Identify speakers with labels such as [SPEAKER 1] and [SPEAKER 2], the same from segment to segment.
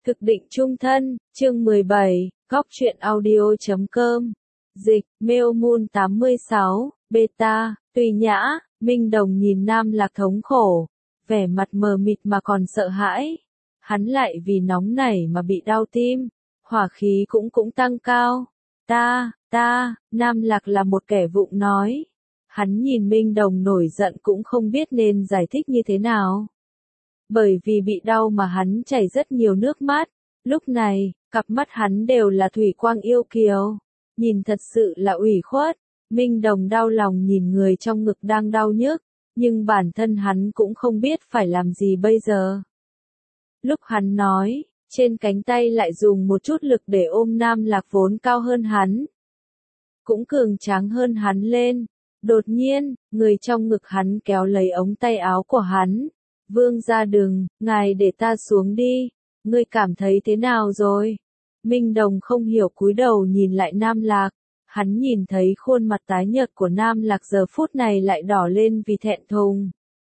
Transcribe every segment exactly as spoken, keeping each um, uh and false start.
[SPEAKER 1] Thực định chung thân, chương mười bảy, góc truyện audio chấm com. Dịch, Mail Moon tám mươi sáu, Beta, Tùy Nhã, Minh Đồng nhìn Nam Lạc thống khổ, vẻ mặt mờ mịt mà còn sợ hãi. Hắn lại vì nóng nảy mà bị đau tim, hỏa khí cũng cũng tăng cao. Ta, ta, Nam Lạc là một kẻ vụng nói. Hắn nhìn Minh Đồng nổi giận cũng không biết nên giải thích như thế nào. Bởi vì bị đau mà hắn chảy rất nhiều nước mắt, lúc này, cặp mắt hắn đều là thủy quang yêu kiều, nhìn thật sự là ủy khuất. Minh Đồng đau lòng nhìn người trong ngực đang đau nhức, nhưng bản thân hắn cũng không biết phải làm gì bây giờ. Lúc hắn nói, trên cánh tay lại dùng một chút lực để ôm Nam Lạc vốn cao hơn hắn, cũng cường tráng hơn hắn lên. Đột nhiên, người trong ngực hắn kéo lấy ống tay áo của hắn. Vương gia đừng, ngài để ta xuống đi, ngươi cảm thấy thế nào rồi? Minh Đồng không hiểu cúi đầu nhìn lại Nam Lạc, hắn nhìn thấy khuôn mặt tái nhợt của Nam Lạc giờ phút này lại đỏ lên vì thẹn thùng.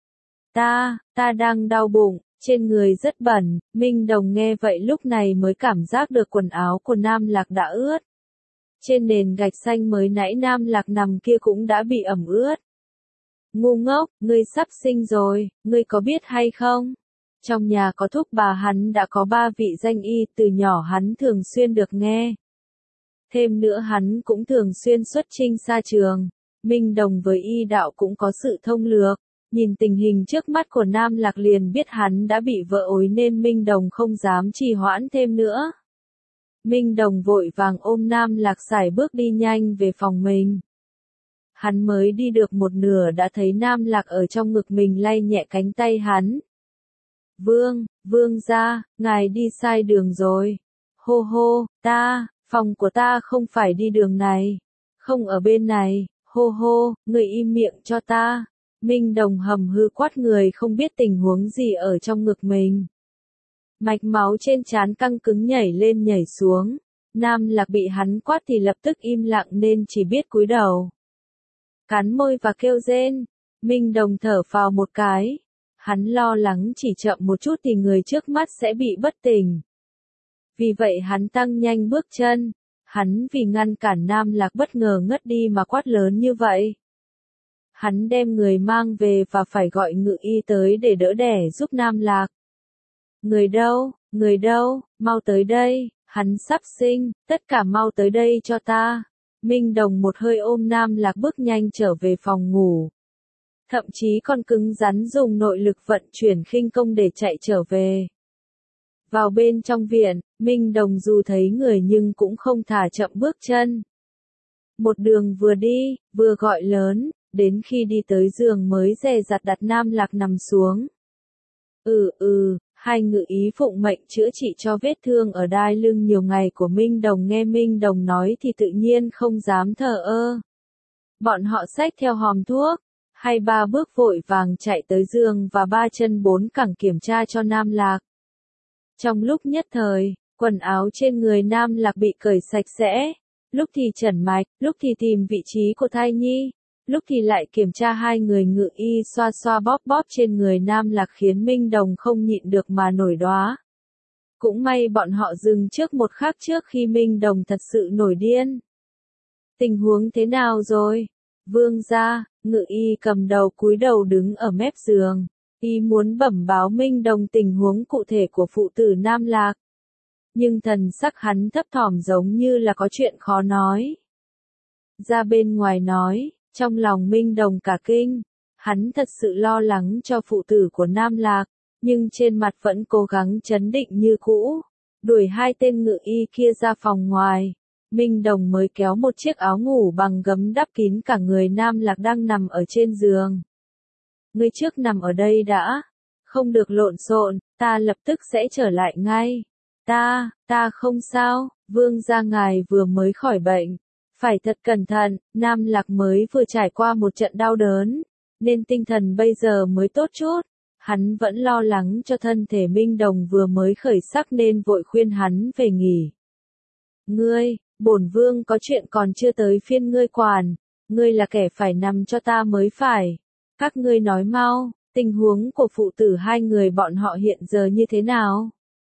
[SPEAKER 1] Ta, ta đang đau bụng, trên người rất bẩn. Minh Đồng nghe vậy lúc này mới cảm giác được quần áo của Nam Lạc đã ướt. Trên nền gạch xanh mới nãy Nam Lạc nằm kia cũng đã bị ẩm ướt. Ngu ngốc, ngươi sắp sinh rồi, ngươi có biết hay không? Trong nhà có thúc bà hắn đã có ba vị danh y, từ nhỏ hắn thường xuyên được nghe. Thêm nữa hắn cũng thường xuyên xuất chinh xa trường. Minh Đồng với y đạo cũng có sự thông lược. Nhìn tình hình trước mắt của Nam Lạc liền biết hắn đã bị vợ ối nên Minh Đồng không dám trì hoãn thêm nữa. Minh Đồng vội vàng ôm Nam Lạc sải bước đi nhanh về phòng mình. Hắn mới đi được một nửa đã thấy Nam Lạc ở trong ngực mình lay nhẹ cánh tay hắn. Vương, vương gia, ngài đi sai đường rồi. Hô hô, ta, phòng của ta không phải đi đường này. Không ở bên này, hô hô, người im miệng cho ta. Minh Đồng hầm hư quát người không biết tình huống gì ở trong ngực mình. Mạch máu trên trán căng cứng nhảy lên nhảy xuống. Nam Lạc bị hắn quát thì lập tức im lặng nên chỉ biết cúi đầu. Cắn môi và kêu rên. Minh Đồng thở phào một cái. Hắn lo lắng chỉ chậm một chút thì người trước mắt sẽ bị bất tỉnh. Vì vậy hắn tăng nhanh bước chân. Hắn vì ngăn cản Nam Lạc bất ngờ ngất đi mà quát lớn như vậy. Hắn đem người mang về và phải gọi ngự y tới để đỡ đẻ giúp Nam Lạc. Người đâu, người đâu, mau tới đây, hắn sắp sinh, tất cả mau tới đây cho ta. Minh Đồng một hơi ôm Nam Lạc bước nhanh trở về phòng ngủ. Thậm chí còn cứng rắn dùng nội lực vận chuyển khinh công để chạy trở về. Vào bên trong viện, Minh Đồng dù thấy người nhưng cũng không thả chậm bước chân. Một đường vừa đi, vừa gọi lớn, đến khi đi tới giường mới dè dặt đặt Nam Lạc nằm xuống. Ừ ừ, hai ngự ý phụng mệnh chữa trị cho vết thương ở đai lưng nhiều ngày của Minh Đồng nghe Minh Đồng nói thì tự nhiên không dám thờ ơ. Bọn họ xách theo hòm thuốc, hay ba bước vội vàng chạy tới giường và ba chân bốn cẳng kiểm tra cho Nam Lạc. Trong lúc nhất thời, quần áo trên người Nam Lạc bị cởi sạch sẽ, lúc thì chẩn mạch, lúc thì tìm vị trí của thai nhi, lúc thì lại kiểm tra hai người ngự y xoa xoa bóp bóp trên người Nam Lạc khiến Minh Đồng không nhịn được mà nổi đoá. Cũng may bọn họ dừng trước một khắc trước khi Minh Đồng thật sự nổi điên. Tình huống thế nào rồi? Vương gia, ngự y cầm đầu cúi đầu đứng ở mép giường. Y muốn bẩm báo Minh Đồng tình huống cụ thể của phụ tử Nam Lạc. Nhưng thần sắc hắn thấp thỏm giống như là có chuyện khó nói. Ra bên ngoài nói, trong lòng Minh Đồng cả kinh. Hắn thật sự lo lắng cho phụ tử của Nam Lạc, nhưng trên mặt vẫn cố gắng trấn định như cũ. Đuổi hai tên ngự y kia ra phòng ngoài. Minh Đồng mới kéo một chiếc áo ngủ bằng gấm đắp kín cả người Nam Lạc đang nằm ở trên giường. Ngươi trước nằm ở đây đã. Không được lộn xộn, ta lập tức sẽ trở lại ngay. Ta, ta không sao, vương gia ngài vừa mới khỏi bệnh. Phải thật cẩn thận, Nam Lạc mới vừa trải qua một trận đau đớn, nên tinh thần bây giờ mới tốt chút. Hắn vẫn lo lắng cho thân thể Minh Đồng vừa mới khởi sắc nên vội khuyên hắn về nghỉ. Ngươi, bổn vương có chuyện còn chưa tới phiên ngươi quản, ngươi là kẻ phải nằm cho ta mới phải. Các ngươi nói mau, tình huống của phụ tử hai người bọn họ hiện giờ như thế nào?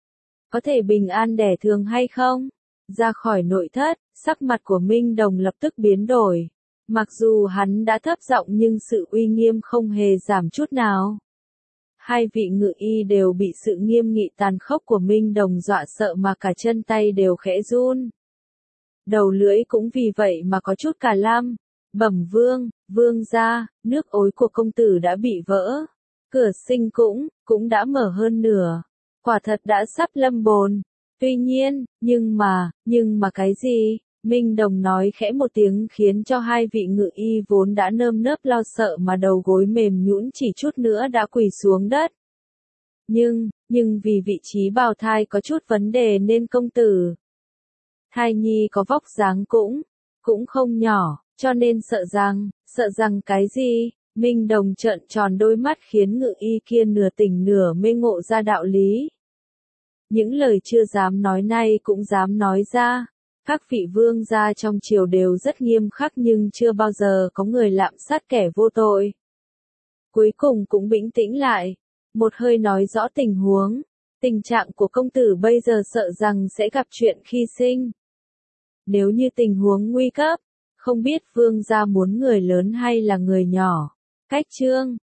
[SPEAKER 1] có thể bình an đẻ thường hay không? Ra khỏi nội thất, sắc mặt của Minh Đồng lập tức biến đổi. Mặc dù hắn đã thấp giọng nhưng sự uy nghiêm không hề giảm chút nào. Hai vị ngự y đều bị sự nghiêm nghị tàn khốc của Minh Đồng dọa sợ mà cả chân tay đều khẽ run. Đầu lưỡi cũng vì vậy mà có chút cả lam. Bẩm vương, vương gia, nước ối của công tử đã bị vỡ. Cửa sinh cũng, cũng đã mở hơn nửa. Quả thật đã sắp lâm bồn. Tuy nhiên, nhưng mà, nhưng mà cái gì? Minh Đồng nói khẽ một tiếng khiến cho hai vị ngự y vốn đã nơm nớp lo sợ mà đầu gối mềm nhũn chỉ chút nữa đã quỳ xuống đất. Nhưng, nhưng vì vị trí bào thai có chút vấn đề nên công tử. Thai nhi có vóc dáng cũng, cũng không nhỏ, cho nên sợ rằng, sợ rằng cái gì? Minh Đồng trợn tròn đôi mắt khiến ngự y kia nửa tỉnh nửa mê ngộ ra đạo lý. Những lời chưa dám nói nay cũng dám nói ra. Các vị vương gia trong triều đều rất nghiêm khắc nhưng chưa bao giờ có người lạm sát kẻ vô tội. Cuối cùng cũng bình tĩnh lại, một hơi nói rõ tình huống. Tình trạng của công tử bây giờ sợ rằng sẽ gặp chuyện khi sinh. Nếu như tình huống nguy cấp, không biết vương gia muốn người lớn hay là người nhỏ. Cách chương